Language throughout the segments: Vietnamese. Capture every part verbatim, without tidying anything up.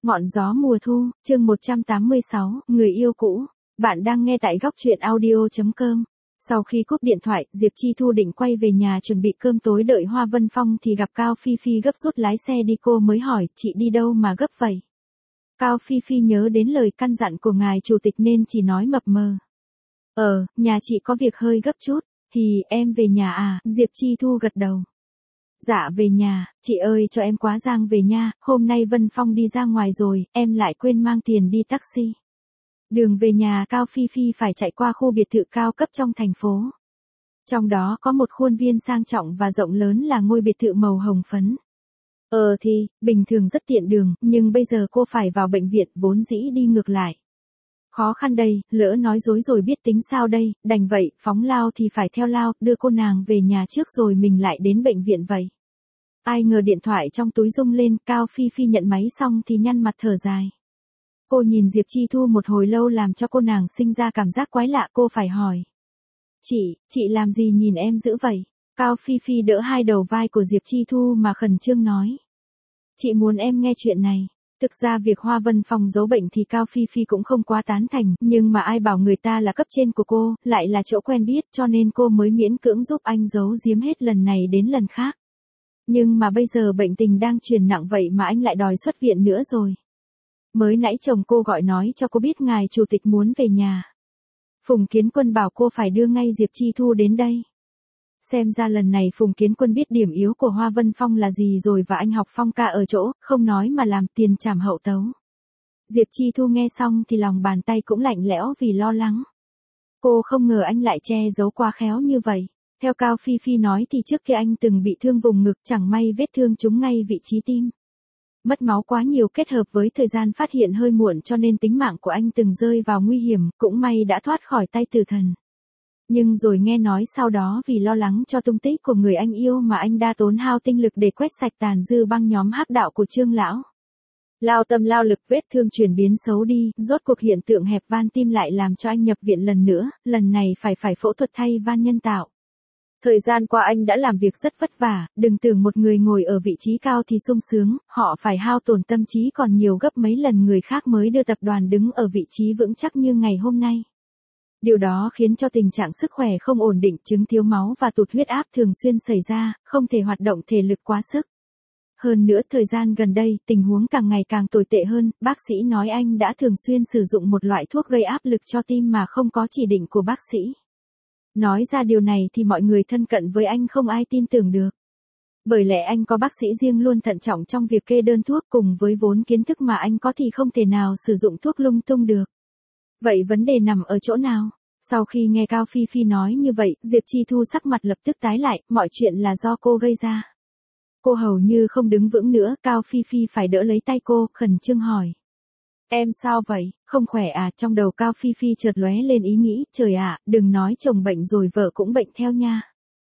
Ngọn gió mùa thu, chương một trăm tám mươi sáu, người yêu cũ. Bạn đang nghe tại góc truyện audio chấm com. Sau khi cúp điện thoại, Diệp Chi Thu định quay về nhà chuẩn bị cơm tối đợi Hoa Vân Phong thì gặp Cao Phi Phi gấp rút lái xe đi, cô mới hỏi, chị đi đâu mà gấp vậy? Cao Phi Phi nhớ đến lời căn dặn của ngài chủ tịch nên chỉ nói mập mờ. Ờ, nhà chị có việc hơi gấp chút, thì em về nhà à? Diệp Chi Thu gật đầu. Dạ về nhà, chị ơi cho em quá giang về nha, hôm nay Vân Phong đi ra ngoài rồi, em lại quên mang tiền đi taxi. Đường về nhà Cao Phi Phi phải chạy qua khu biệt thự cao cấp trong thành phố. Trong đó có một khuôn viên sang trọng và rộng lớn là ngôi biệt thự màu hồng phấn. Ờ thì, bình thường rất tiện đường, nhưng bây giờ cô phải vào bệnh viện vốn dĩ đi ngược lại. Khó khăn đây, lỡ nói dối rồi biết tính sao đây, đành vậy, phóng lao thì phải theo lao, đưa cô nàng về nhà trước rồi mình lại đến bệnh viện vậy. Ai ngờ điện thoại trong túi rung lên, Cao Phi Phi nhận máy xong thì nhăn mặt thở dài. Cô nhìn Diệp Chi Thu một hồi lâu làm cho cô nàng sinh ra cảm giác quái lạ, cô phải hỏi. Chị, chị làm gì nhìn em dữ vậy? Cao Phi Phi đỡ hai đầu vai của Diệp Chi Thu mà khẩn trương nói. Chị muốn em nghe chuyện này. Thực ra việc Hoa Vân Phong giấu bệnh thì Cao Phi Phi cũng không quá tán thành, nhưng mà ai bảo người ta là cấp trên của cô, lại là chỗ quen biết cho nên cô mới miễn cưỡng giúp anh giấu giếm hết lần này đến lần khác. Nhưng mà bây giờ bệnh tình đang chuyển nặng vậy mà anh lại đòi xuất viện nữa rồi. Mới nãy chồng cô gọi nói cho cô biết ngài chủ tịch muốn về nhà. Phùng Kiến Quân bảo cô phải đưa ngay Diệp Chi Thu đến đây. Xem ra lần này Phùng Kiến Quân biết điểm yếu của Hoa Vân Phong là gì rồi và anh học phong ca ở chỗ, không nói mà làm, tiền trảm hậu tấu. Diệp Chi Thu nghe xong thì lòng bàn tay cũng lạnh lẽo vì lo lắng. Cô không ngờ anh lại che giấu quá khéo như vậy. Theo Cao Phi Phi nói thì trước kia anh từng bị thương vùng ngực, chẳng may vết thương trúng ngay vị trí tim. Mất máu quá nhiều kết hợp với thời gian phát hiện hơi muộn cho nên tính mạng của anh từng rơi vào nguy hiểm, cũng may đã thoát khỏi tay tử thần. Nhưng rồi nghe nói sau đó vì lo lắng cho tung tích của người anh yêu mà anh đã tốn hao tinh lực để quét sạch tàn dư băng nhóm hắc đạo của Trương lão. Lao tâm lao lực, vết thương chuyển biến xấu đi, rốt cuộc hiện tượng hẹp van tim lại làm cho anh nhập viện lần nữa, lần này phải phải phẫu thuật thay van nhân tạo. Thời gian qua anh đã làm việc rất vất vả, đừng tưởng một người ngồi ở vị trí cao thì sung sướng, họ phải hao tổn tâm trí còn nhiều gấp mấy lần người khác mới đưa tập đoàn đứng ở vị trí vững chắc như ngày hôm nay. Điều đó khiến cho tình trạng sức khỏe không ổn định, chứng thiếu máu và tụt huyết áp thường xuyên xảy ra, không thể hoạt động thể lực quá sức. Hơn nữa thời gian gần đây, tình huống càng ngày càng tồi tệ hơn, bác sĩ nói anh đã thường xuyên sử dụng một loại thuốc gây áp lực cho tim mà không có chỉ định của bác sĩ. Nói ra điều này thì mọi người thân cận với anh không ai tin tưởng được. Bởi lẽ anh có bác sĩ riêng luôn thận trọng trong việc kê đơn thuốc, cùng với vốn kiến thức mà anh có thì không thể nào sử dụng thuốc lung tung được. Vậy vấn đề nằm ở chỗ nào? Sau khi nghe Cao Phi Phi nói như vậy, Diệp Chi Thu sắc mặt lập tức tái lại, mọi chuyện là do cô gây ra. Cô hầu như không đứng vững nữa, Cao Phi Phi phải đỡ lấy tay cô, khẩn trương hỏi. Em sao vậy, không khỏe à? Trong đầu Cao Phi Phi chợt lóe lên ý nghĩ, trời ạ, đừng nói chồng bệnh rồi vợ cũng bệnh theo nha.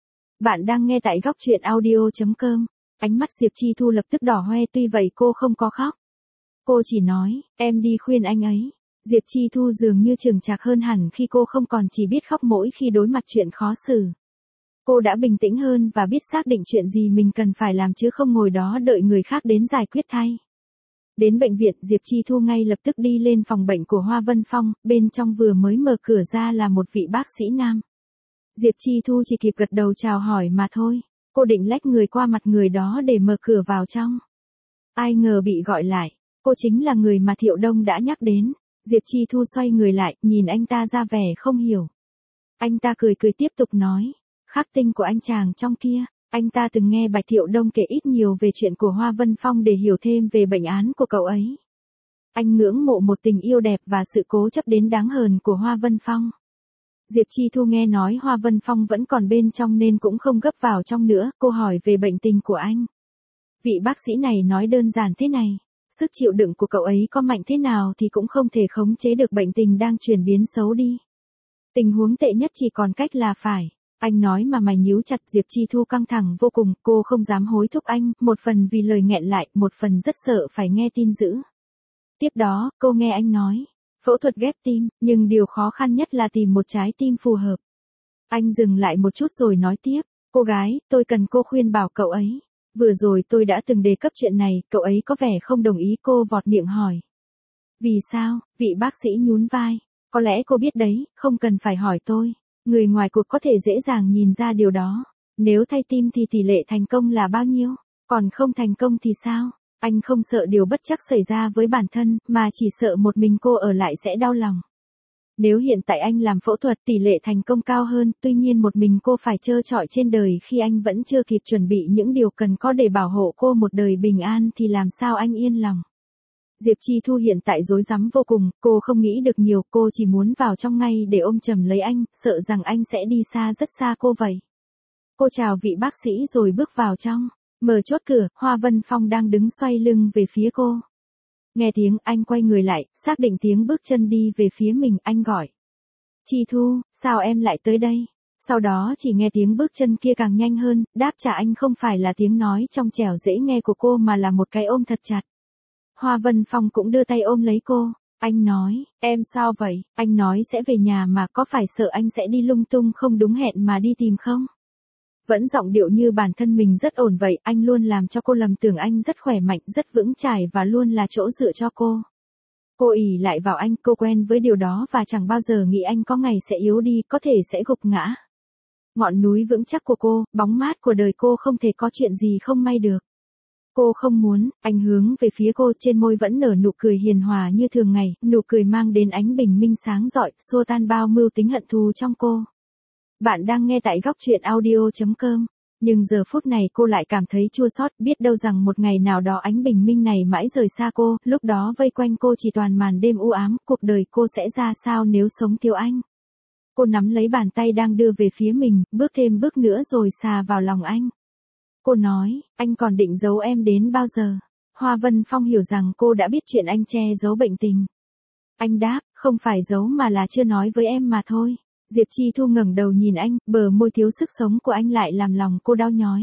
Bạn đang nghe tại góc truyện audio chấm com. Ánh mắt Diệp Chi Thu lập tức đỏ hoe, tuy vậy cô không có khóc. Cô chỉ nói, em đi khuyên anh ấy. Diệp Chi Thu dường như chững chạc hơn hẳn khi cô không còn chỉ biết khóc mỗi khi đối mặt chuyện khó xử. Cô đã bình tĩnh hơn và biết xác định chuyện gì mình cần phải làm chứ không ngồi đó đợi người khác đến giải quyết thay. Đến bệnh viện, Diệp Chi Thu ngay lập tức đi lên phòng bệnh của Hoa Vân Phong, bên trong vừa mới mở cửa ra là một vị bác sĩ nam. Diệp Chi Thu chỉ kịp gật đầu chào hỏi mà thôi, cô định lách người qua mặt người đó để mở cửa vào trong. Ai ngờ bị gọi lại, cô chính là người mà Thiệu Đông đã nhắc đến. Diệp Chi Thu xoay người lại, nhìn anh ta ra vẻ không hiểu. Anh ta cười cười tiếp tục nói, khắc tinh của anh chàng trong kia. Anh ta từng nghe Bạch Thiệu Đông kể ít nhiều về chuyện của Hoa Vân Phong để hiểu thêm về bệnh án của cậu ấy. Anh ngưỡng mộ một tình yêu đẹp và sự cố chấp đến đáng hờn của Hoa Vân Phong. Diệp Chi Thu nghe nói Hoa Vân Phong vẫn còn bên trong nên cũng không gấp vào trong nữa, cô hỏi về bệnh tình của anh. Vị bác sĩ này nói đơn giản thế này, sức chịu đựng của cậu ấy có mạnh thế nào thì cũng không thể khống chế được bệnh tình đang chuyển biến xấu đi. Tình huống tệ nhất chỉ còn cách là phải. Anh nói mà mày nhíu chặt. Diệp Chi Thu căng thẳng vô cùng, cô không dám hối thúc anh, một phần vì lời nghẹn lại, một phần rất sợ phải nghe tin dữ. Tiếp đó, cô nghe anh nói, phẫu thuật ghép tim, nhưng điều khó khăn nhất là tìm một trái tim phù hợp. Anh dừng lại một chút rồi nói tiếp, cô gái, tôi cần cô khuyên bảo cậu ấy. Vừa rồi tôi đã từng đề cấp chuyện này, cậu ấy có vẻ không đồng ý. Cô vọt miệng hỏi. Vì sao? Vị bác sĩ nhún vai. Có lẽ cô biết đấy, không cần phải hỏi tôi. Người ngoài cuộc có thể dễ dàng nhìn ra điều đó. Nếu thay tim thì tỷ lệ thành công là bao nhiêu? Còn không thành công thì sao? Anh không sợ điều bất trắc xảy ra với bản thân, mà chỉ sợ một mình cô ở lại sẽ đau lòng. Nếu hiện tại anh làm phẫu thuật tỷ lệ thành công cao hơn, tuy nhiên một mình cô phải trơ trọi trên đời khi anh vẫn chưa kịp chuẩn bị những điều cần có để bảo hộ cô một đời bình an thì làm sao anh yên lòng. Diệp Chi Thu hiện tại rối rắm vô cùng, cô không nghĩ được nhiều, cô chỉ muốn vào trong ngay để ôm chầm lấy anh, sợ rằng anh sẽ đi xa rất xa cô vậy. Cô chào vị bác sĩ rồi bước vào trong, mở chốt cửa, Hoa Vân Phong đang đứng xoay lưng về phía cô. Nghe tiếng anh quay người lại, xác định tiếng bước chân đi về phía mình, anh gọi. Chi Thu, sao em lại tới đây? Sau đó chỉ nghe tiếng bước chân kia càng nhanh hơn, đáp trả anh không phải là tiếng nói trong trẻo dễ nghe của cô mà là một cái ôm thật chặt. Hoa Vân Phong cũng đưa tay ôm lấy cô. Anh nói, em sao vậy? Anh nói sẽ về nhà mà có phải sợ anh sẽ đi lung tung không đúng hẹn mà đi tìm không? Vẫn giọng điệu như bản thân mình rất ổn vậy, anh luôn làm cho cô lầm tưởng anh rất khỏe mạnh, rất vững chãi và luôn là chỗ dựa cho cô. Cô ỷ lại vào anh, cô quen với điều đó và chẳng bao giờ nghĩ anh có ngày sẽ yếu đi, có thể sẽ gục ngã. Ngọn núi vững chắc của cô, bóng mát của đời cô không thể có chuyện gì không may được. Cô không muốn, anh hướng về phía cô, trên môi vẫn nở nụ cười hiền hòa như thường ngày, nụ cười mang đến ánh bình minh sáng rọi, xua tan bao mưu tính hận thù trong cô. Bạn đang nghe tại góc truyện audio chấm com, nhưng giờ phút này cô lại cảm thấy chua xót, biết đâu rằng một ngày nào đó ánh bình minh này mãi rời xa cô, lúc đó vây quanh cô chỉ toàn màn đêm u ám, cuộc đời cô sẽ ra sao nếu sống thiếu anh. Cô nắm lấy bàn tay đang đưa về phía mình, bước thêm bước nữa rồi xà vào lòng anh. Cô nói, anh còn định giấu em đến bao giờ? Hoa Vân Phong hiểu rằng cô đã biết chuyện anh che giấu bệnh tình. Anh đáp, không phải giấu mà là chưa nói với em mà thôi. Diệp Chi Thu ngẩng đầu nhìn anh, bờ môi thiếu sức sống của anh lại làm lòng cô đau nhói.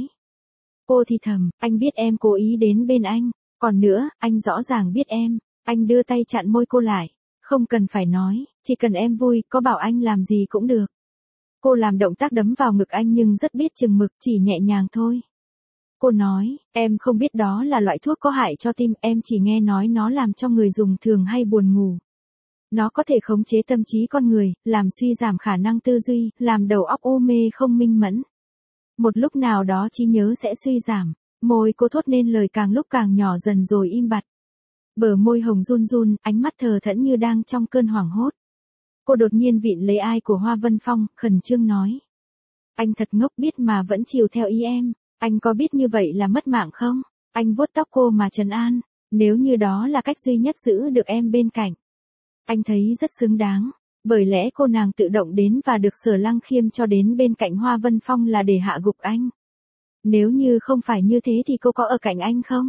Cô thì thầm, anh biết em cố ý đến bên anh. Còn nữa, anh rõ ràng biết em. Anh đưa tay chặn môi cô lại. Không cần phải nói, chỉ cần em vui, có bảo anh làm gì cũng được. Cô làm động tác đấm vào ngực anh nhưng rất biết chừng mực, chỉ nhẹ nhàng thôi. Cô nói, em không biết đó là loại thuốc có hại cho tim, em chỉ nghe nói nó làm cho người dùng thường hay buồn ngủ. Nó có thể khống chế tâm trí con người, làm suy giảm khả năng tư duy, làm đầu óc u mê không minh mẫn. Một lúc nào đó trí nhớ sẽ suy giảm. Môi cô thốt nên lời càng lúc càng nhỏ dần rồi im bặt. Bờ môi hồng run run, ánh mắt thờ thẫn như đang trong cơn hoảng hốt. Cô đột nhiên vịn lấy ai của Hoa Vân Phong, khẩn trương nói. Anh thật ngốc biết mà vẫn chiều theo ý em. Anh có biết như vậy là mất mạng không? Anh vuốt tóc cô mà trấn an. Nếu như đó là cách duy nhất giữ được em bên cạnh. Anh thấy rất xứng đáng. Bởi lẽ cô nàng tự động đến và được Sở Lăng Khiêm cho đến bên cạnh Hoa Vân Phong là để hạ gục anh. Nếu như không phải như thế thì cô có ở cạnh anh không?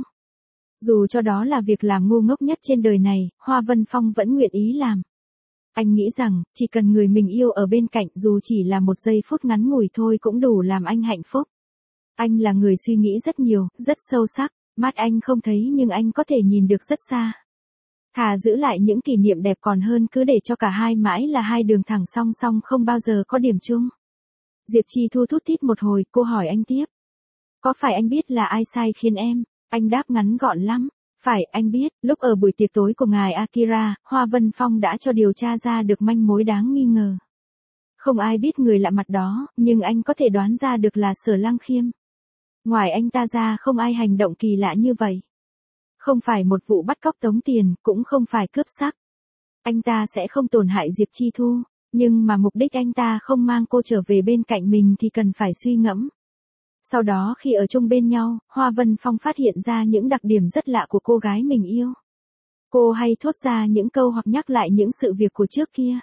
Dù cho đó là việc làm ngu ngốc nhất trên đời này, Hoa Vân Phong vẫn nguyện ý làm. Anh nghĩ rằng, chỉ cần người mình yêu ở bên cạnh dù chỉ là một giây phút ngắn ngủi thôi cũng đủ làm anh hạnh phúc. Anh là người suy nghĩ rất nhiều, rất sâu sắc, mắt anh không thấy nhưng anh có thể nhìn được rất xa. Thà giữ lại những kỷ niệm đẹp còn hơn cứ để cho cả hai mãi là hai đường thẳng song song không bao giờ có điểm chung. Diệp Chi Thu thút thít một hồi, cô hỏi anh tiếp. Có phải anh biết là ai sai khiến em? Anh đáp ngắn gọn lắm. Phải, anh biết, lúc ở buổi tiệc tối của ngài Akira, Hoa Vân Phong đã cho điều tra ra được manh mối đáng nghi ngờ. Không ai biết người lạ mặt đó, nhưng anh có thể đoán ra được là Sở Lăng Khiêm. Ngoài anh ta ra không ai hành động kỳ lạ như vậy. Không phải một vụ bắt cóc tống tiền, cũng không phải cướp sắc. Anh ta sẽ không tổn hại Diệp Chi Thu, nhưng mà mục đích anh ta không mang cô trở về bên cạnh mình thì cần phải suy ngẫm. Sau đó khi ở chung bên nhau, Hoa Vân Phong phát hiện ra những đặc điểm rất lạ của cô gái mình yêu. Cô hay thốt ra những câu hoặc nhắc lại những sự việc của trước kia.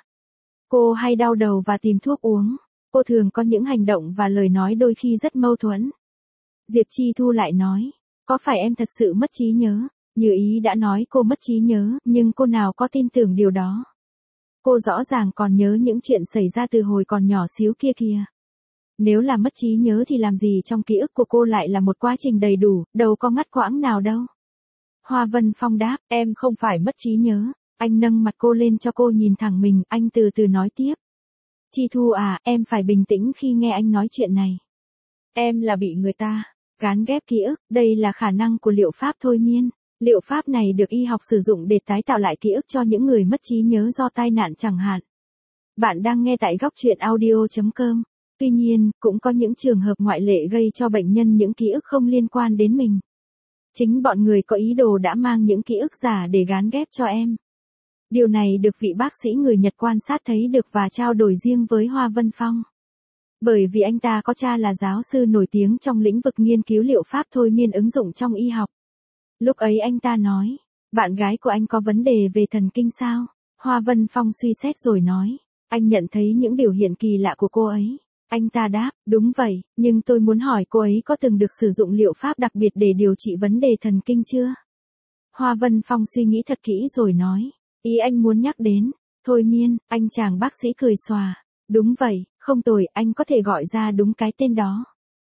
Cô hay đau đầu và tìm thuốc uống. Cô thường có những hành động và lời nói đôi khi rất mâu thuẫn. Diệp Chi Thu lại nói, có phải em thật sự mất trí nhớ? Như ý đã nói cô mất trí nhớ, nhưng cô nào có tin tưởng điều đó. Cô rõ ràng còn nhớ những chuyện xảy ra từ hồi còn nhỏ xíu kia kìa. Nếu là mất trí nhớ thì làm gì trong ký ức của cô lại là một quá trình đầy đủ, đâu có ngắt quãng nào đâu. Hoa Vân Phong đáp, em không phải mất trí nhớ. Anh nâng mặt cô lên cho cô nhìn thẳng mình, anh từ từ nói tiếp. Chi Thu à, em phải bình tĩnh khi nghe anh nói chuyện này. Em là bị người ta, Gán ghép ký ức, đây là khả năng của liệu pháp thôi miên. Liệu pháp này được y học sử dụng để tái tạo lại ký ức cho những người mất trí nhớ do tai nạn chẳng hạn. Bạn đang nghe tại góc chuyện audio chấm com. Tuy nhiên, cũng có những trường hợp ngoại lệ gây cho bệnh nhân những ký ức không liên quan đến mình. Chính bọn người có ý đồ đã mang những ký ức giả để gán ghép cho em. Điều này được vị bác sĩ người Nhật quan sát thấy được và trao đổi riêng với Hoa Vân Phong. Bởi vì anh ta có cha là giáo sư nổi tiếng trong lĩnh vực nghiên cứu liệu pháp thôi miên ứng dụng trong y học. Lúc ấy anh ta nói, bạn gái của anh có vấn đề về thần kinh sao? Hoa Vân Phong suy xét rồi nói, anh nhận thấy những biểu hiện kỳ lạ của cô ấy. Anh ta đáp, đúng vậy, nhưng tôi muốn hỏi cô ấy có từng được sử dụng liệu pháp đặc biệt để điều trị vấn đề thần kinh chưa? Hoa Vân Phong suy nghĩ thật kỹ rồi nói, ý anh muốn nhắc đến, thôi miên, anh chàng bác sĩ cười xòa. Đúng vậy, không tồi, anh có thể gọi ra đúng cái tên đó.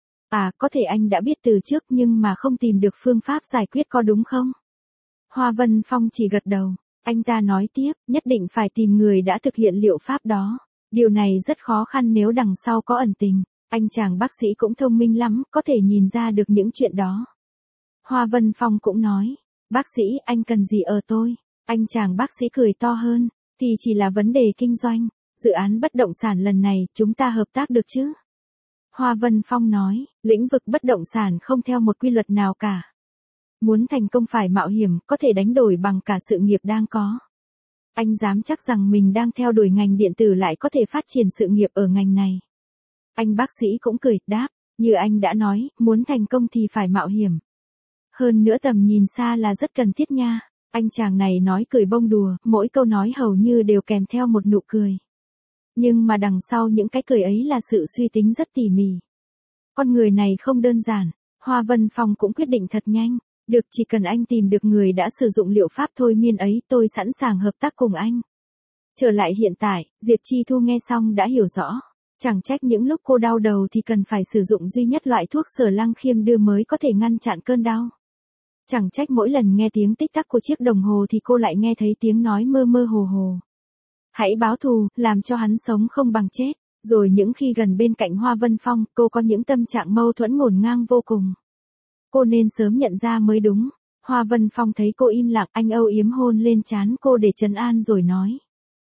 À, có thể anh đã biết từ trước nhưng mà không tìm được phương pháp giải quyết có đúng không? Hoa Vân Phong chỉ gật đầu. Anh ta nói tiếp, nhất định phải tìm người đã thực hiện liệu pháp đó. Điều này rất khó khăn nếu đằng sau có ẩn tình. Anh chàng bác sĩ cũng thông minh lắm, có thể nhìn ra được những chuyện đó. Hoa Vân Phong cũng nói, bác sĩ, anh cần gì ở tôi? Anh chàng bác sĩ cười to hơn, thì chỉ là vấn đề kinh doanh. Dự án bất động sản lần này, chúng ta hợp tác được chứ? Hoa Vân Phong nói, lĩnh vực bất động sản không theo một quy luật nào cả. Muốn thành công phải mạo hiểm, có thể đánh đổi bằng cả sự nghiệp đang có. Anh dám chắc rằng mình đang theo đuổi ngành điện tử lại có thể phát triển sự nghiệp ở ngành này. Anh bác sĩ cũng cười, đáp, như anh đã nói, muốn thành công thì phải mạo hiểm. Hơn nữa tầm nhìn xa là rất cần thiết nha. Anh chàng này nói cười bông đùa, mỗi câu nói hầu như đều kèm theo một nụ cười. Nhưng mà đằng sau những cái cười ấy là sự suy tính rất tỉ mỉ. Con người này không đơn giản, Hoa Vân Phong cũng quyết định thật nhanh. Được, chỉ cần anh tìm được người đã sử dụng liệu pháp thôi miên ấy, tôi sẵn sàng hợp tác cùng anh. Trở lại hiện tại, Diệp Chi Thu nghe xong đã hiểu rõ. Chẳng trách những lúc cô đau đầu thì cần phải sử dụng duy nhất loại thuốc Sở Lăng Khiêm đưa mới có thể ngăn chặn cơn đau. Chẳng trách mỗi lần nghe tiếng tích tắc của chiếc đồng hồ thì cô lại nghe thấy tiếng nói mơ mơ hồ hồ. Hãy báo thù, làm cho hắn sống không bằng chết. Rồi những khi gần bên cạnh Hoa Vân Phong, cô có những tâm trạng mâu thuẫn ngổn ngang vô cùng. Cô nên sớm nhận ra mới đúng. Hoa Vân Phong thấy cô im lặng, anh âu yếm hôn lên trán cô để trấn an rồi nói.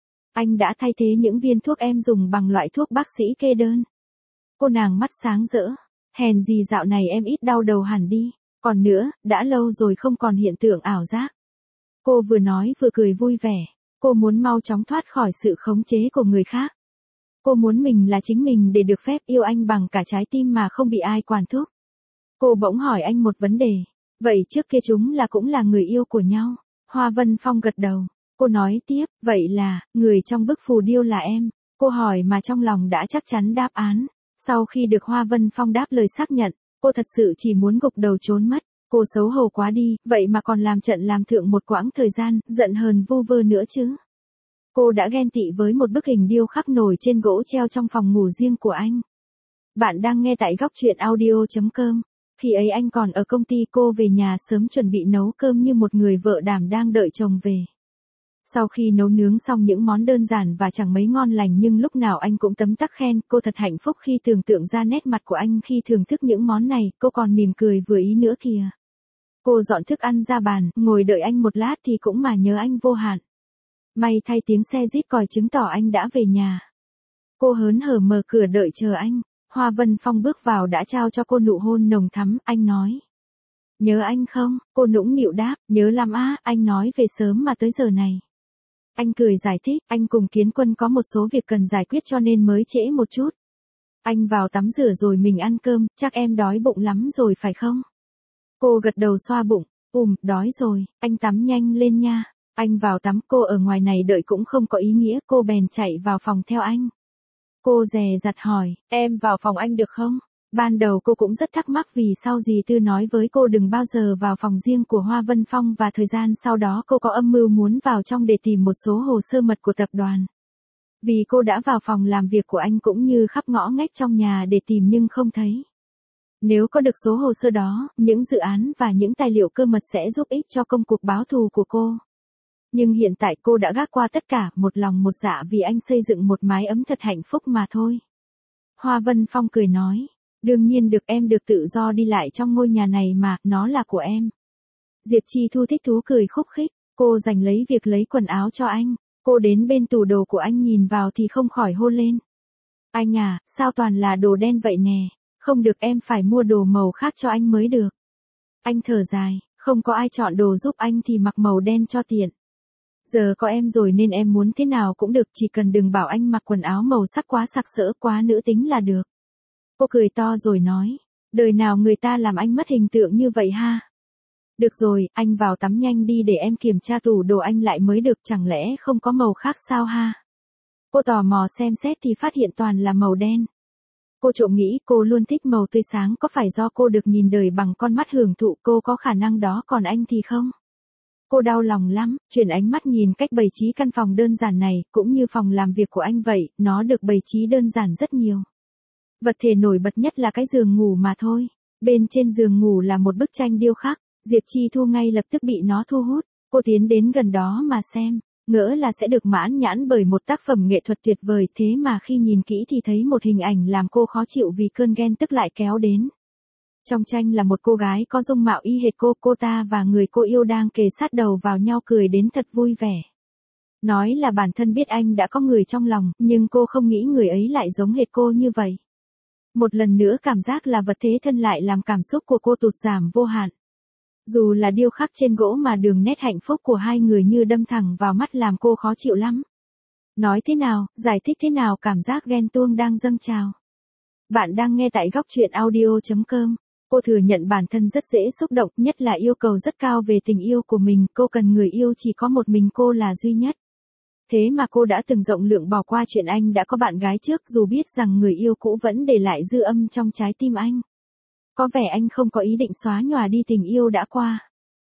Anh đã thay thế những viên thuốc em dùng bằng loại thuốc bác sĩ kê đơn. Cô nàng mắt sáng rỡ. Hèn gì dạo này em ít đau đầu hẳn đi. Còn nữa, đã lâu rồi không còn hiện tượng ảo giác. Cô vừa nói vừa cười vui vẻ. Cô muốn mau chóng thoát khỏi sự khống chế của người khác. Cô muốn mình là chính mình để được phép yêu anh bằng cả trái tim mà không bị ai quản thúc. Cô bỗng hỏi anh một vấn đề. Vậy trước kia chúng là cũng là người yêu của nhau? Hoa Vân Phong gật đầu. Cô nói tiếp, vậy là, người trong bức phù điêu là em. Cô hỏi mà trong lòng đã chắc chắn đáp án. Sau khi được Hoa Vân Phong đáp lời xác nhận, cô thật sự chỉ muốn gục đầu trốn mất. Cô xấu hổ quá đi, vậy mà còn làm trận làm thượng một quãng thời gian, giận hờn vu vơ nữa chứ. Cô đã ghen tị với một bức hình điêu khắc nổi trên gỗ treo trong phòng ngủ riêng của anh. Bạn đang nghe tại góc chuyện audio chấm com. Khi ấy anh còn ở công ty, cô về nhà sớm chuẩn bị nấu cơm như một người vợ đảm đang đợi chồng về. Sau khi nấu nướng xong những món đơn giản và chẳng mấy ngon lành nhưng lúc nào anh cũng tấm tắc khen, cô thật hạnh phúc khi tưởng tượng ra nét mặt của anh khi thưởng thức những món này, cô còn mỉm cười vừa ý nữa kìa. Cô dọn thức ăn ra bàn, ngồi đợi anh một lát thì cũng mà nhớ anh vô hạn. May thay tiếng xe rít còi chứng tỏ anh đã về nhà. Cô hớn hở mở cửa đợi chờ anh. Hoa Vân Phong bước vào đã trao cho cô nụ hôn nồng thắm, anh nói. Nhớ anh không? Cô nũng nịu đáp, nhớ lắm á, anh nói về sớm mà tới giờ này. Anh cười giải thích, anh cùng Kiến Quân có một số việc cần giải quyết cho nên mới trễ một chút. Anh vào tắm rửa rồi mình ăn cơm, chắc em đói bụng lắm rồi phải không? Cô gật đầu xoa bụng, ùm, đói rồi, anh tắm nhanh lên nha. Anh vào tắm, cô ở ngoài này đợi cũng không có ý nghĩa, cô bèn chạy vào phòng theo anh. Cô dè dặt hỏi, em vào phòng anh được không? Ban đầu cô cũng rất thắc mắc vì sao dì Tư nói với cô đừng bao giờ vào phòng riêng của Hoa Vân Phong và thời gian sau đó cô có âm mưu muốn vào trong để tìm một số hồ sơ mật của tập đoàn. Vì cô đã vào phòng làm việc của anh cũng như khắp ngõ ngách trong nhà để tìm nhưng không thấy. Nếu có được số hồ sơ đó, những dự án và những tài liệu cơ mật sẽ giúp ích cho công cuộc báo thù của cô. Nhưng hiện tại cô đã gác qua tất cả, một lòng một dạ vì anh xây dựng một mái ấm thật hạnh phúc mà thôi. Hoa Vân Phong cười nói, Đương nhiên được, em được tự do đi lại trong ngôi nhà này mà, nó là của em. Diệp Chi Thu thích thú cười khúc khích, cô giành lấy việc lấy quần áo cho anh, cô đến bên tủ đồ của anh nhìn vào thì không khỏi hôn lên. Anh à, sao toàn là đồ đen vậy nè, không được, em phải mua đồ màu khác cho anh mới được. Anh thở dài, không có ai chọn đồ giúp anh thì mặc màu đen cho tiện. Giờ có em rồi nên em muốn thế nào cũng được, chỉ cần đừng bảo anh mặc quần áo màu sắc quá sặc sỡ, quá nữ tính là được. Cô cười to rồi nói, đời nào người ta làm anh mất hình tượng như vậy ha. Được rồi, anh vào tắm nhanh đi để em kiểm tra tủ đồ anh lại mới được, chẳng lẽ không có màu khác sao ha? Cô tò mò xem xét thì phát hiện toàn là màu đen. Cô trộm nghĩ cô luôn thích màu tươi sáng, có phải do cô được nhìn đời bằng con mắt hưởng thụ, cô có khả năng đó còn anh thì không? Cô đau lòng lắm, chuyển ánh mắt nhìn cách bày trí căn phòng đơn giản này, cũng như phòng làm việc của anh vậy, nó được bày trí đơn giản rất nhiều. Vật thể nổi bật nhất là cái giường ngủ mà thôi. Bên trên giường ngủ là một bức tranh điêu khắc, Diệp Chi Thu ngay lập tức bị nó thu hút, cô tiến đến gần đó mà xem, ngỡ là sẽ được mãn nhãn bởi một tác phẩm nghệ thuật tuyệt vời, thế mà khi nhìn kỹ thì thấy một hình ảnh làm cô khó chịu vì cơn ghen tức lại kéo đến. Trong tranh là một cô gái có dung mạo y hệt cô, cô ta và người cô yêu đang kề sát đầu vào nhau cười đến thật vui vẻ. Nói là bản thân biết anh đã có người trong lòng, nhưng cô không nghĩ người ấy lại giống hệt cô như vậy. Một lần nữa cảm giác là vật thế thân lại làm cảm xúc của cô tụt giảm vô hạn. Dù là điêu khắc trên gỗ mà đường nét hạnh phúc của hai người như đâm thẳng vào mắt làm cô khó chịu lắm. Nói thế nào, giải thích thế nào, cảm giác ghen tuông đang dâng trào. Bạn đang nghe tại góc truyện audio chấm com. Cô thừa nhận bản thân rất dễ xúc động, nhất là yêu cầu rất cao về tình yêu của mình, cô cần người yêu chỉ có một mình cô là duy nhất. Thế mà cô đã từng rộng lượng bỏ qua chuyện anh đã có bạn gái trước, dù biết rằng người yêu cũ vẫn để lại dư âm trong trái tim anh. Có vẻ anh không có ý định xóa nhòa đi tình yêu đã qua.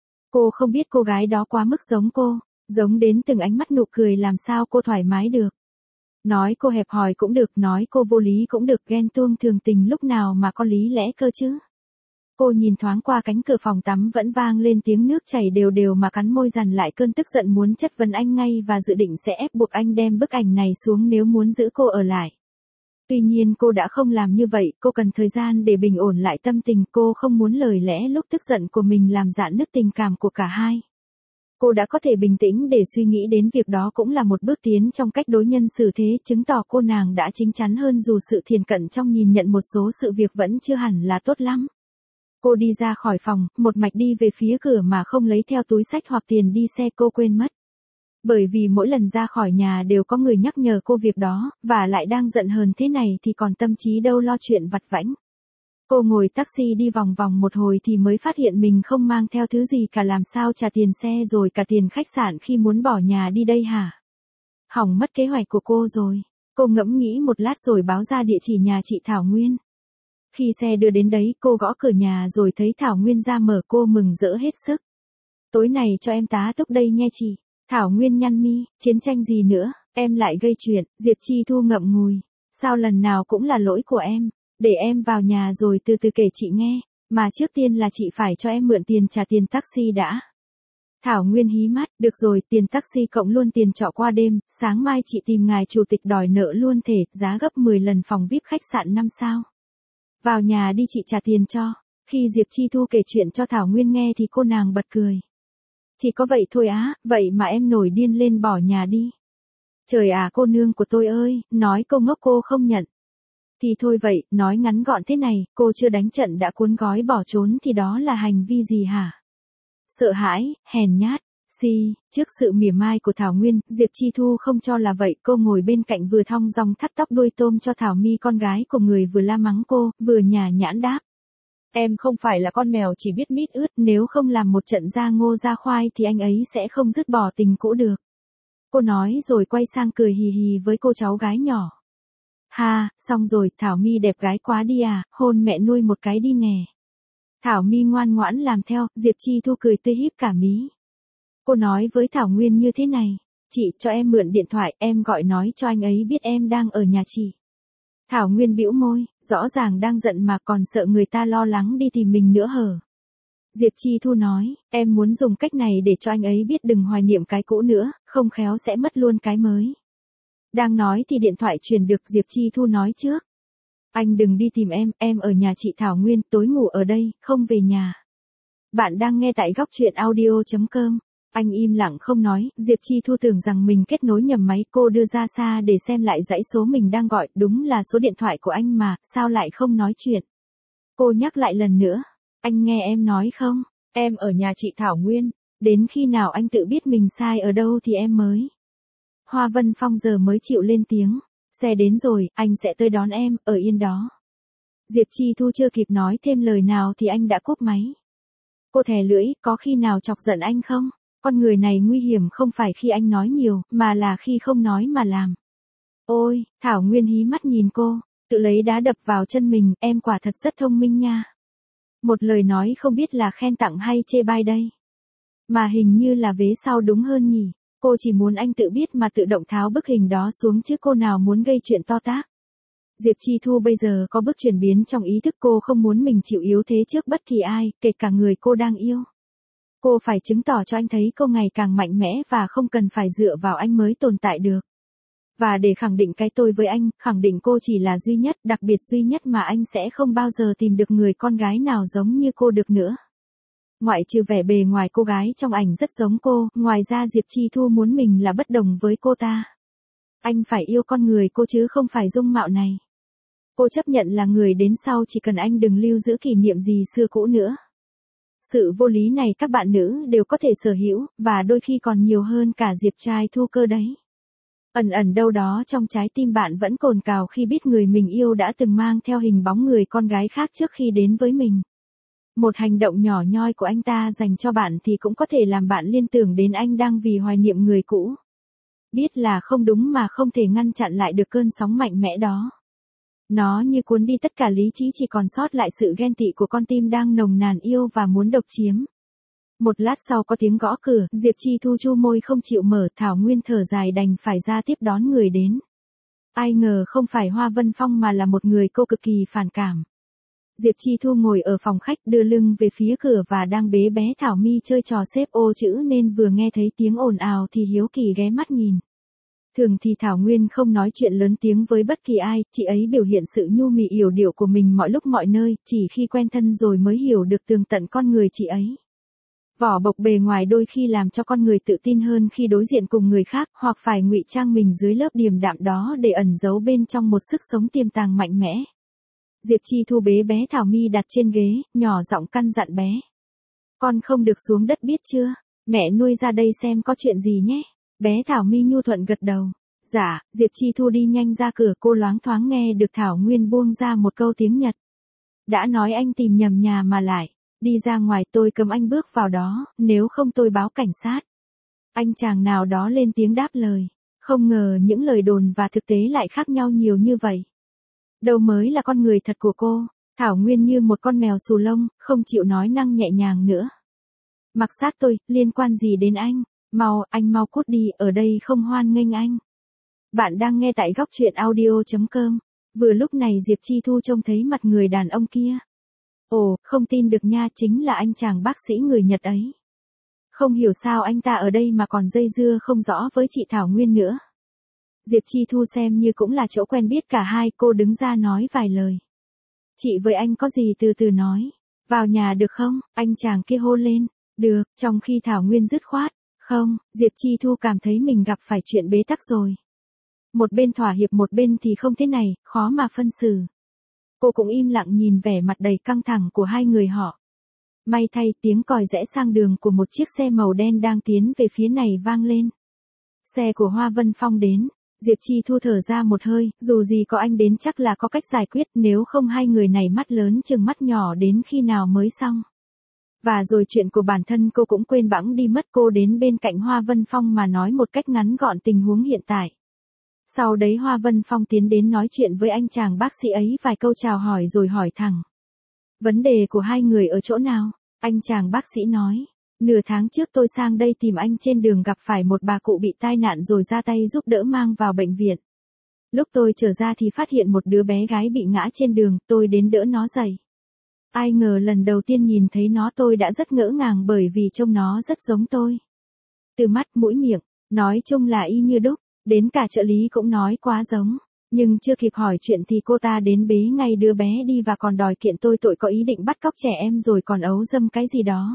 Cô không biết cô gái đó quá mức giống cô, giống đến từng ánh mắt nụ cười làm sao cô thoải mái được. Nói cô hẹp hòi cũng được, nói cô vô lý cũng được, ghen tuông thường tình lúc nào mà có lý lẽ cơ chứ. Cô nhìn thoáng qua cánh cửa phòng tắm vẫn vang lên tiếng nước chảy đều đều mà cắn môi dằn lại cơn tức giận muốn chất vấn anh ngay và dự định sẽ ép buộc anh đem bức ảnh này xuống nếu muốn giữ cô ở lại. Tuy nhiên cô đã không làm như vậy, cô cần thời gian để bình ổn lại tâm tình, cô không muốn lời lẽ lúc tức giận của mình làm rạn nứt tình cảm của cả hai. Cô đã có thể bình tĩnh để suy nghĩ đến việc đó cũng là một bước tiến trong cách đối nhân xử thế, chứng tỏ cô nàng đã chín chắn hơn dù sự thiển cận trong nhìn nhận một số sự việc vẫn chưa hẳn là tốt lắm. Cô đi ra khỏi phòng, một mạch đi về phía cửa mà không lấy theo túi xách hoặc tiền đi xe, cô quên mất. Bởi vì mỗi lần ra khỏi nhà đều có người nhắc nhở cô việc đó, và lại đang giận hờn thế này thì còn tâm trí đâu lo chuyện vặt vãnh. Cô ngồi taxi đi vòng vòng một hồi thì mới phát hiện mình không mang theo thứ gì cả, làm sao trả tiền xe rồi cả tiền khách sạn khi muốn bỏ nhà đi đây hả? Hỏng mất kế hoạch của cô rồi. Cô ngẫm nghĩ một lát rồi báo ra địa chỉ nhà chị Thảo Nguyên. Khi xe đưa đến đấy, cô gõ cửa nhà rồi thấy Thảo Nguyên ra mở, cô mừng rỡ hết sức. Tối này cho em tá túc đây nha chị. Thảo Nguyên nhăn mi, chiến tranh gì nữa, em lại gây chuyện. Diệp Chi Thu ngậm ngùi. Sao lần nào cũng là lỗi của em, để em vào nhà rồi từ từ kể chị nghe, mà trước tiên là chị phải cho em mượn tiền trả tiền taxi đã. Thảo Nguyên hí mắt, được rồi, tiền taxi cộng luôn tiền trọ qua đêm, sáng mai chị tìm ngài chủ tịch đòi nợ luôn thể, giá gấp mười lần phòng vi ai pi khách sạn năm sao. Vào nhà đi chị trả tiền cho. Khi Diệp Chi Thu kể chuyện cho Thảo Nguyên nghe thì cô nàng bật cười. Chỉ có vậy thôi á, vậy mà em nổi điên lên bỏ nhà đi. Trời à cô nương của tôi ơi, nói cô ngốc cô không nhận. Thì thôi vậy, nói ngắn gọn thế này, cô chưa đánh trận đã cuốn gói bỏ trốn thì đó là hành vi gì hả? Sợ hãi, hèn nhát, si, trước sự mỉa mai của Thảo Nguyên, Diệp Chi Thu không cho là vậy, cô ngồi bên cạnh vừa thong dong thắt tóc đuôi tôm cho Thảo Mi con gái của người vừa la mắng cô, vừa nhả nhãn đáp. Em không phải là con mèo chỉ biết mít ướt, nếu không làm một trận ra ngô ra khoai thì anh ấy sẽ không dứt bỏ tình cũ được. Cô nói rồi quay sang cười hì hì với cô cháu gái nhỏ. Ha, xong rồi, Thảo Mi đẹp gái quá đi à, hôn mẹ nuôi một cái đi nè. Thảo Mi ngoan ngoãn làm theo, Diệp Chi Thu cười tươi híp cả mí. Cô nói với Thảo Nguyên như thế này, chị cho em mượn điện thoại, em gọi nói cho anh ấy biết em đang ở nhà chị. Thảo Nguyên bĩu môi, rõ ràng đang giận mà còn sợ người ta lo lắng đi tìm mình nữa hở. Diệp Chi Thu nói, em muốn dùng cách này để cho anh ấy biết đừng hoài niệm cái cũ nữa, không khéo sẽ mất luôn cái mới. Đang nói thì điện thoại truyền được, Diệp Chi Thu nói trước. Anh đừng đi tìm em, em ở nhà chị Thảo Nguyên, tối ngủ ở đây, không về nhà. Bạn đang nghe tại góc truyện audio chấm com. Anh im lặng không nói, Diệp Chi Thu tưởng rằng mình kết nối nhầm máy, cô đưa ra xa để xem lại dãy số mình đang gọi, đúng là số điện thoại của anh mà, sao lại không nói chuyện. Cô nhắc lại lần nữa, anh nghe em nói không, em ở nhà chị Thảo Nguyên, đến khi nào anh tự biết mình sai ở đâu thì em mới. Hoa Vân Phong giờ mới chịu lên tiếng, xe đến rồi, anh sẽ tới đón em, ở yên đó. Diệp Chi Thu chưa kịp nói thêm lời nào thì anh đã cúp máy. Cô thè lưỡi, có khi nào chọc giận anh không? Con người này nguy hiểm không phải khi anh nói nhiều, mà là khi không nói mà làm. Ôi, Thảo Nguyên hí mắt nhìn cô, tự lấy đá đập vào chân mình, em quả thật rất thông minh nha. Một lời nói không biết là khen tặng hay chê bai đây. Mà hình như là vế sau đúng hơn nhỉ, cô chỉ muốn anh tự biết mà tự động tháo bức hình đó xuống chứ cô nào muốn gây chuyện to tát. Diệp Chi Thu bây giờ có bước chuyển biến trong ý thức, cô không muốn mình chịu yếu thế trước bất kỳ ai, kể cả người cô đang yêu. Cô phải chứng tỏ cho anh thấy cô ngày càng mạnh mẽ và không cần phải dựa vào anh mới tồn tại được. Và để khẳng định cái tôi với anh, khẳng định cô chỉ là duy nhất, đặc biệt duy nhất mà anh sẽ không bao giờ tìm được người con gái nào giống như cô được nữa. Ngoại trừ vẻ bề ngoài cô gái trong ảnh rất giống cô, ngoài ra Diệp Chi Thu muốn mình là bất đồng với cô ta. Anh phải yêu con người cô chứ không phải dung mạo này. Cô chấp nhận là người đến sau chỉ cần anh đừng lưu giữ kỷ niệm gì xưa cũ nữa. Sự vô lý này các bạn nữ đều có thể sở hữu, và đôi khi còn nhiều hơn cả Diệp trai Thu cơ đấy. Ẩn ẩn đâu đó trong trái tim bạn vẫn cồn cào khi biết người mình yêu đã từng mang theo hình bóng người con gái khác trước khi đến với mình. Một hành động nhỏ nhoi của anh ta dành cho bạn thì cũng có thể làm bạn liên tưởng đến anh đang vì hoài niệm người cũ. Biết là không đúng mà không thể ngăn chặn lại được cơn sóng mạnh mẽ đó. Nó như cuốn đi tất cả lý trí, chỉ còn sót lại sự ghen tị của con tim đang nồng nàn yêu và muốn độc chiếm. Một lát sau có tiếng gõ cửa, Diệp Chi Thu chu môi không chịu mở, Thảo Nguyên thở dài đành phải ra tiếp đón người đến. Ai ngờ không phải Hoa Vân Phong mà là một người cô cực kỳ phản cảm. Diệp Chi Thu ngồi ở phòng khách đưa lưng về phía cửa và đang bế bé Thảo Mi chơi trò xếp ô chữ nên vừa nghe thấy tiếng ồn ào thì hiếu kỳ ghé mắt nhìn. Thường thì Thảo Nguyên không nói chuyện lớn tiếng với bất kỳ ai, chị ấy biểu hiện sự nhu mì yểu điệu của mình mọi lúc mọi nơi, chỉ khi quen thân rồi mới hiểu được tường tận con người chị ấy. Vỏ bọc bề ngoài đôi khi làm cho con người tự tin hơn khi đối diện cùng người khác, hoặc phải ngụy trang mình dưới lớp điềm đạm đó để ẩn giấu bên trong một sức sống tiềm tàng mạnh mẽ. Diệp Chi Thu bế bé Thảo Mi đặt trên ghế, nhỏ giọng căn dặn bé. Con không được xuống đất biết chưa, mẹ nuôi ra đây xem có chuyện gì nhé. Bé Thảo Mi nhu thuận gật đầu. Dạ, Diệp Chi Thu đi nhanh ra cửa, cô loáng thoáng nghe được Thảo Nguyên buông ra một câu tiếng Nhật. Đã nói anh tìm nhầm nhà mà lại. Đi ra ngoài, tôi cấm anh bước vào đó, nếu không tôi báo cảnh sát. Anh chàng nào đó lên tiếng đáp lời. Không ngờ những lời đồn và thực tế lại khác nhau nhiều như vậy. Đâu mới là con người thật của cô. Thảo Nguyên như một con mèo xù lông, không chịu nói năng nhẹ nhàng nữa. Mặc sát tôi, liên quan gì đến anh? Mau, anh mau cút đi, ở đây không hoan nghênh anh. Bạn đang nghe tại góc truyện audio chấm com. Vừa lúc này Diệp Chi Thu trông thấy mặt người đàn ông kia. Ồ, không tin được nha, chính là anh chàng bác sĩ người Nhật ấy. Không hiểu sao anh ta ở đây mà còn dây dưa không rõ với chị Thảo Nguyên nữa. Diệp Chi Thu xem như cũng là chỗ quen biết cả hai, cô đứng ra nói vài lời. Chị với anh có gì từ từ nói. Vào nhà được không? Anh chàng kia hô lên. Được, trong khi Thảo Nguyên dứt khoát. Không, Diệp Chi Thu cảm thấy mình gặp phải chuyện bế tắc rồi. Một bên thỏa hiệp một bên thì không thế này, khó mà phân xử. Cô cũng im lặng nhìn vẻ mặt đầy căng thẳng của hai người họ. May thay, tiếng còi rẽ sang đường của một chiếc xe màu đen đang tiến về phía này vang lên. Xe của Hoa Vân Phong đến. Diệp Chi Thu thở ra một hơi, dù gì có anh đến chắc là có cách giải quyết, nếu không hai người này mắt lớn chừng mắt nhỏ đến khi nào mới xong. Và rồi chuyện của bản thân cô cũng quên bẵng đi mất, cô đến bên cạnh Hoa Vân Phong mà nói một cách ngắn gọn tình huống hiện tại. Sau đấy Hoa Vân Phong tiến đến nói chuyện với anh chàng bác sĩ ấy vài câu chào hỏi rồi hỏi thẳng. Vấn đề của hai người ở chỗ nào? Anh chàng bác sĩ nói. Nửa tháng trước tôi sang đây tìm anh, trên đường gặp phải một bà cụ bị tai nạn rồi ra tay giúp đỡ mang vào bệnh viện. Lúc tôi trở ra thì phát hiện một đứa bé gái bị ngã trên đường, tôi đến đỡ nó dậy. Ai ngờ lần đầu tiên nhìn thấy nó tôi đã rất ngỡ ngàng bởi vì trông nó rất giống tôi. Từ mắt, mũi, miệng, nói chung là y như đúc, đến cả trợ lý cũng nói quá giống. Nhưng chưa kịp hỏi chuyện thì cô ta đến bế ngay đứa bé đi và còn đòi kiện tôi tội có ý định bắt cóc trẻ em rồi còn ấu dâm cái gì đó.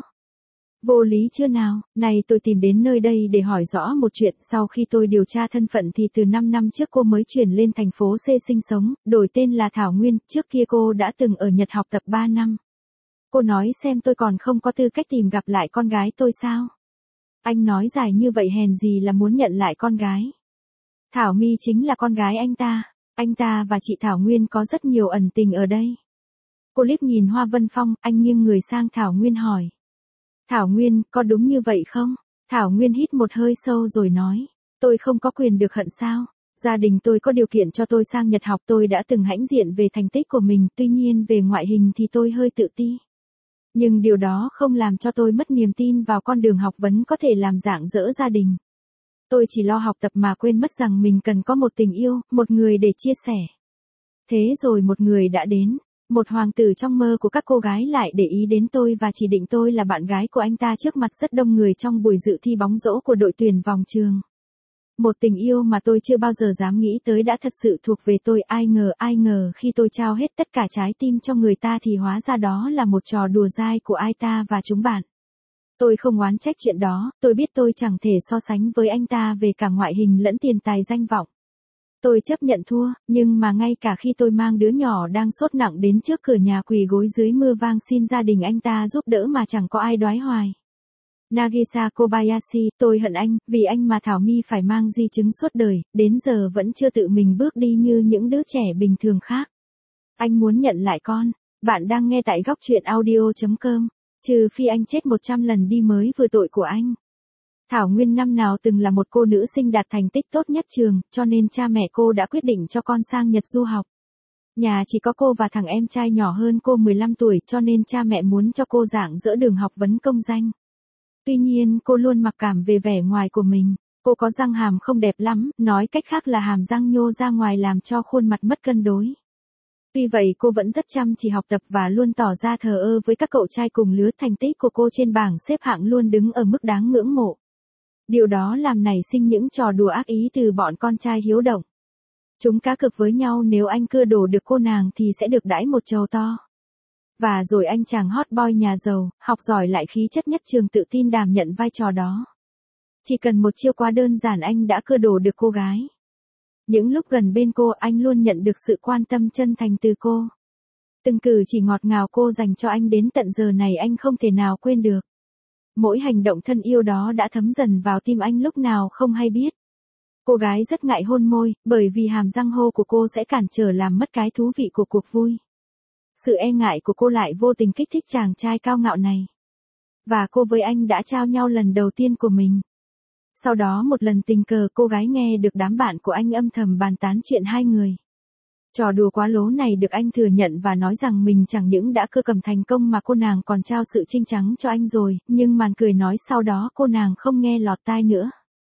Vô lý chưa nào, này tôi tìm đến nơi đây để hỏi rõ một chuyện, sau khi tôi điều tra thân phận thì từ năm năm trước cô mới chuyển lên thành phố C sinh sống, đổi tên là Thảo Nguyên, trước kia cô đã từng ở Nhật học tập ba năm. Cô nói xem tôi còn không có tư cách tìm gặp lại con gái tôi sao? Anh nói dài như vậy hèn gì là muốn nhận lại con gái. Thảo My chính là con gái anh ta, anh ta và chị Thảo Nguyên có rất nhiều ẩn tình ở đây. Cô liếc nhìn Hoa Vân Phong, anh nghiêng người sang Thảo Nguyên hỏi. Thảo Nguyên, có đúng như vậy không? Thảo Nguyên hít một hơi sâu rồi nói, tôi không có quyền được hận sao? Gia đình tôi có điều kiện cho tôi sang Nhật học, tôi đã từng hãnh diện về thành tích của mình, tuy nhiên về ngoại hình thì tôi hơi tự ti. Nhưng điều đó không làm cho tôi mất niềm tin vào con đường học vấn có thể làm rạng rỡ gia đình. Tôi chỉ lo học tập mà quên mất rằng mình cần có một tình yêu, một người để chia sẻ. Thế rồi một người đã đến, một hoàng tử trong mơ của các cô gái lại để ý đến tôi và chỉ định tôi là bạn gái của anh ta trước mặt rất đông người trong buổi dự thi bóng rổ của đội tuyển vòng trường. Một tình yêu mà tôi chưa bao giờ dám nghĩ tới đã thật sự thuộc về tôi, ai ngờ ai ngờ khi tôi trao hết tất cả trái tim cho người ta thì hóa ra đó là một trò đùa dai của ai ta và chúng bạn. Tôi không oán trách chuyện đó, tôi biết tôi chẳng thể so sánh với anh ta về cả ngoại hình lẫn tiền tài danh vọng. Tôi chấp nhận thua, nhưng mà ngay cả khi tôi mang đứa nhỏ đang sốt nặng đến trước cửa nhà quỳ gối dưới mưa vang xin gia đình anh ta giúp đỡ mà chẳng có ai đoái hoài. Nagisa Kobayashi, tôi hận anh, vì anh mà Thảo My phải mang di chứng suốt đời, đến giờ vẫn chưa tự mình bước đi như những đứa trẻ bình thường khác. Anh muốn nhận lại con. Bạn đang nghe tại góc truyện audio chấm com. Trừ phi anh chết một trăm lần đi mới vừa tội của anh. Thảo Nguyên năm nào từng là một cô nữ sinh đạt thành tích tốt nhất trường, cho nên cha mẹ cô đã quyết định cho con sang Nhật du học. Nhà chỉ có cô và thằng em trai nhỏ hơn cô mười lăm tuổi, cho nên cha mẹ muốn cho cô giảng dỡ đường học vấn công danh. Tuy nhiên cô luôn mặc cảm về vẻ ngoài của mình. Cô có răng hàm không đẹp lắm, nói cách khác là hàm răng nhô ra ngoài làm cho khuôn mặt mất cân đối. Tuy vậy cô vẫn rất chăm chỉ học tập và luôn tỏ ra thờ ơ với các cậu trai cùng lứa, thành tích của cô trên bảng xếp hạng luôn đứng ở mức đáng ngưỡng mộ. Điều đó làm nảy sinh những trò đùa ác ý từ bọn con trai hiếu động. Chúng cá cược với nhau nếu anh cưa đổ được cô nàng thì sẽ được đãi một chầu to. Và rồi anh chàng hot boy nhà giàu, học giỏi lại khí chất nhất trường tự tin đảm nhận vai trò đó. Chỉ cần một chiêu quá đơn giản anh đã cưa đổ được cô gái. Những lúc gần bên cô anh luôn nhận được sự quan tâm chân thành từ cô. Từng cử chỉ ngọt ngào cô dành cho anh đến tận giờ này anh không thể nào quên được. Mỗi hành động thân yêu đó đã thấm dần vào tim anh lúc nào không hay biết. Cô gái rất ngại hôn môi, bởi vì hàm răng hô của cô sẽ cản trở làm mất cái thú vị của cuộc vui. Sự e ngại của cô lại vô tình kích thích chàng trai cao ngạo này. Và cô với anh đã trao nhau lần đầu tiên của mình. Sau đó một lần tình cờ cô gái nghe được đám bạn của anh âm thầm bàn tán chuyện hai người. Trò đùa quá lố này được anh thừa nhận và nói rằng mình chẳng những đã cưa cầm thành công mà cô nàng còn trao sự trinh trắng cho anh rồi, nhưng màn cười nói sau đó cô nàng không nghe lọt tai nữa.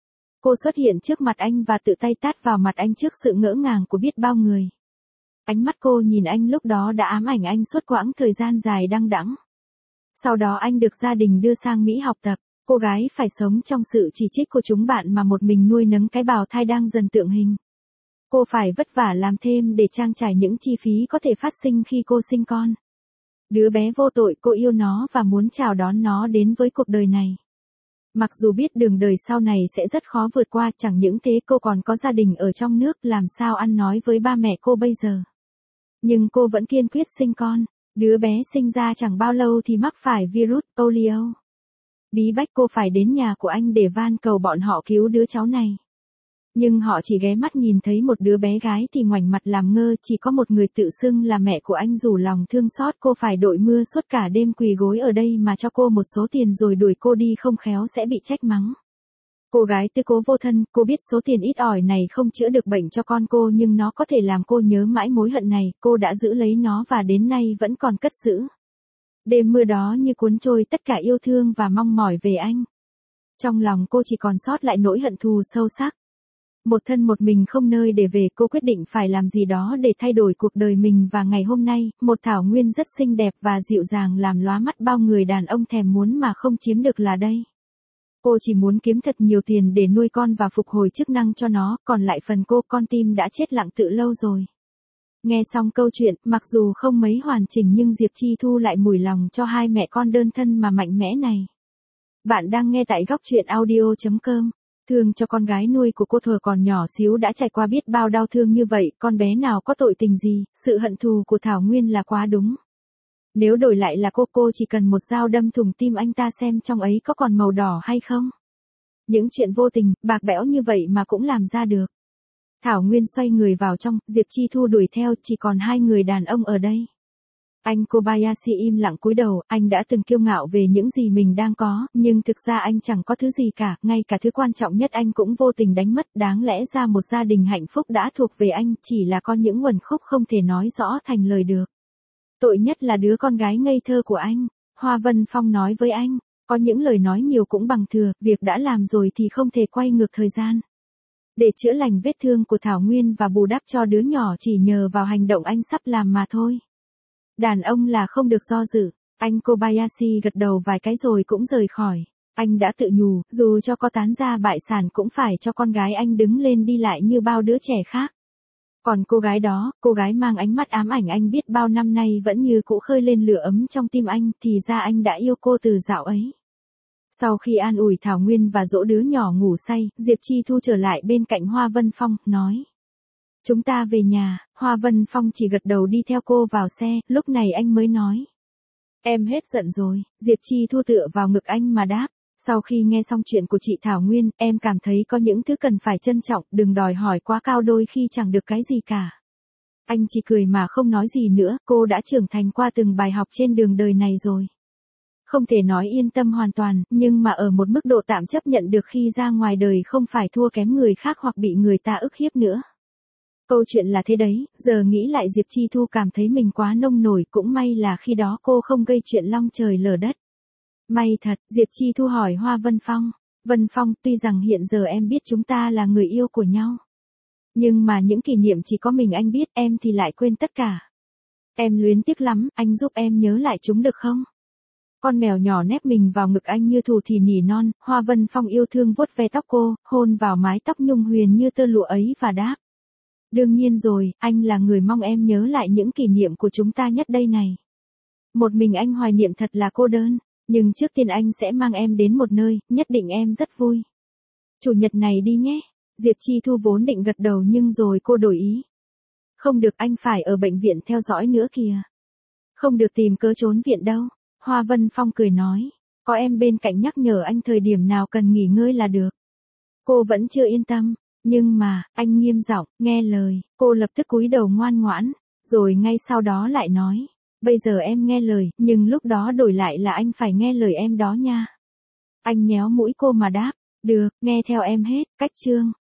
Cô xuất hiện trước mặt anh và tự tay tát vào mặt anh trước sự ngỡ ngàng của biết bao người. Ánh mắt cô nhìn anh lúc đó đã ám ảnh anh suốt quãng thời gian dài đăng đẵng. Sau đó anh được gia đình đưa sang Mỹ học tập, cô gái phải sống trong sự chỉ trích của chúng bạn mà một mình nuôi nấng cái bào thai đang dần tượng hình. Cô phải vất vả làm thêm để trang trải những chi phí có thể phát sinh khi cô sinh con. Đứa bé vô tội, cô yêu nó và muốn chào đón nó đến với cuộc đời này. Mặc dù biết đường đời sau này sẽ rất khó vượt qua, chẳng những thế cô còn có gia đình ở trong nước, làm sao ăn nói với ba mẹ cô bây giờ. Nhưng cô vẫn kiên quyết sinh con. Đứa bé sinh ra chẳng bao lâu thì mắc phải virus polio. Bí bách cô phải đến nhà của anh để van cầu bọn họ cứu đứa cháu này. Nhưng họ chỉ ghé mắt nhìn thấy một đứa bé gái thì ngoảnh mặt làm ngơ, chỉ có một người tự xưng là mẹ của anh rủ lòng thương xót cô phải đội mưa suốt cả đêm quỳ gối ở đây mà cho cô một số tiền rồi đuổi cô đi, không khéo sẽ bị trách mắng. Cô gái tư cố vô thân, cô biết số tiền ít ỏi này không chữa được bệnh cho con cô nhưng nó có thể làm cô nhớ mãi mối hận này, cô đã giữ lấy nó và đến nay vẫn còn cất giữ. Đêm mưa đó như cuốn trôi tất cả yêu thương và mong mỏi về anh. Trong lòng cô chỉ còn sót lại nỗi hận thù sâu sắc. Một thân một mình không nơi để về, cô quyết định phải làm gì đó để thay đổi cuộc đời mình và ngày hôm nay, một Thảo Nguyên rất xinh đẹp và dịu dàng làm lóa mắt bao người đàn ông thèm muốn mà không chiếm được là đây. Cô chỉ muốn kiếm thật nhiều tiền để nuôi con và phục hồi chức năng cho nó, còn lại phần cô, con tim đã chết lặng từ lâu rồi. Nghe xong câu chuyện, mặc dù không mấy hoàn chỉnh nhưng Diệp Chi Thu lại mủi lòng cho hai mẹ con đơn thân mà mạnh mẽ này. Bạn đang nghe tại góc truyện audio chấm com. Thương cho con gái nuôi của cô thuở còn nhỏ xíu đã trải qua biết bao đau thương như vậy, con bé nào có tội tình gì, sự hận thù của Thảo Nguyên là quá đúng. Nếu đổi lại là cô, cô chỉ cần một dao đâm thủng tim anh ta xem trong ấy có còn màu đỏ hay không. Những chuyện vô tình, bạc bẽo như vậy mà cũng làm ra được. Thảo Nguyên xoay người vào trong, Diệp Chi Thu đuổi theo, chỉ còn hai người đàn ông ở đây. Anh Kobayashi im lặng cúi đầu, anh đã từng kiêu ngạo về những gì mình đang có, nhưng thực ra anh chẳng có thứ gì cả, ngay cả thứ quan trọng nhất anh cũng vô tình đánh mất, đáng lẽ ra một gia đình hạnh phúc đã thuộc về anh, chỉ là có những uẩn khúc không thể nói rõ thành lời được. Tội nhất là đứa con gái ngây thơ của anh, Hoa Vân Phong nói với anh, có những lời nói nhiều cũng bằng thừa, việc đã làm rồi thì không thể quay ngược thời gian. Để chữa lành vết thương của Thảo Nguyên và bù đắp cho đứa nhỏ chỉ nhờ vào hành động anh sắp làm mà thôi. Đàn ông là không được do dự, anh Kobayashi gật đầu vài cái rồi cũng rời khỏi. Anh đã tự nhủ, dù cho có tán gia bại sản cũng phải cho con gái anh đứng lên đi lại như bao đứa trẻ khác. Còn cô gái đó, cô gái mang ánh mắt ám ảnh anh biết bao năm nay vẫn như cũ khơi lên lửa ấm trong tim anh, thì ra anh đã yêu cô từ dạo ấy. Sau khi an ủi Thảo Nguyên và dỗ đứa nhỏ ngủ say, Diệp Chi Thu trở lại bên cạnh Hoa Vân Phong, nói. Chúng ta về nhà, Hoa Vân Phong chỉ gật đầu đi theo cô vào xe, lúc này anh mới nói. Em hết giận rồi, Diệp Chi Thu tựa vào ngực anh mà đáp. Sau khi nghe xong chuyện của chị Thảo Nguyên, em cảm thấy có những thứ cần phải trân trọng, đừng đòi hỏi quá cao đôi khi chẳng được cái gì cả. Anh chỉ cười mà không nói gì nữa, cô đã trưởng thành qua từng bài học trên đường đời này rồi. Không thể nói yên tâm hoàn toàn, nhưng mà ở một mức độ tạm chấp nhận được khi ra ngoài đời không phải thua kém người khác hoặc bị người ta ức hiếp nữa. Câu chuyện là thế đấy, giờ nghĩ lại Diệp Chi Thu cảm thấy mình quá nông nổi, cũng may là khi đó cô không gây chuyện long trời lở đất. May thật, Diệp Chi Thu hỏi Hoa Vân Phong. Vân Phong, tuy rằng hiện giờ em biết chúng ta là người yêu của nhau. Nhưng mà những kỷ niệm chỉ có mình anh biết, em thì lại quên tất cả. Em luyến tiếc lắm, anh giúp em nhớ lại chúng được không? Con mèo nhỏ nép mình vào ngực anh như thủ thì nỉ non, Hoa Vân Phong yêu thương vuốt ve tóc cô, hôn vào mái tóc nhung huyền như tơ lụa ấy và đáp. Đương nhiên rồi, anh là người mong em nhớ lại những kỷ niệm của chúng ta nhất đây này. Một mình anh hoài niệm thật là cô đơn, nhưng trước tiên anh sẽ mang em đến một nơi, nhất định em rất vui. Chủ nhật này đi nhé. Diệp Chi Thu vốn định gật đầu nhưng rồi cô đổi ý. Không được, anh phải ở bệnh viện theo dõi nữa kìa. Không được tìm cớ trốn viện đâu. Hoa Vân Phong cười nói, có em bên cạnh nhắc nhở anh thời điểm nào cần nghỉ ngơi là được. Cô vẫn chưa yên tâm, nhưng mà, anh nghiêm giọng, nghe lời, cô lập tức cúi đầu ngoan ngoãn, rồi ngay sau đó lại nói, bây giờ em nghe lời, nhưng lúc đó đổi lại là anh phải nghe lời em đó nha. Anh nhéo mũi cô mà đáp, được, nghe theo em hết, cách chương.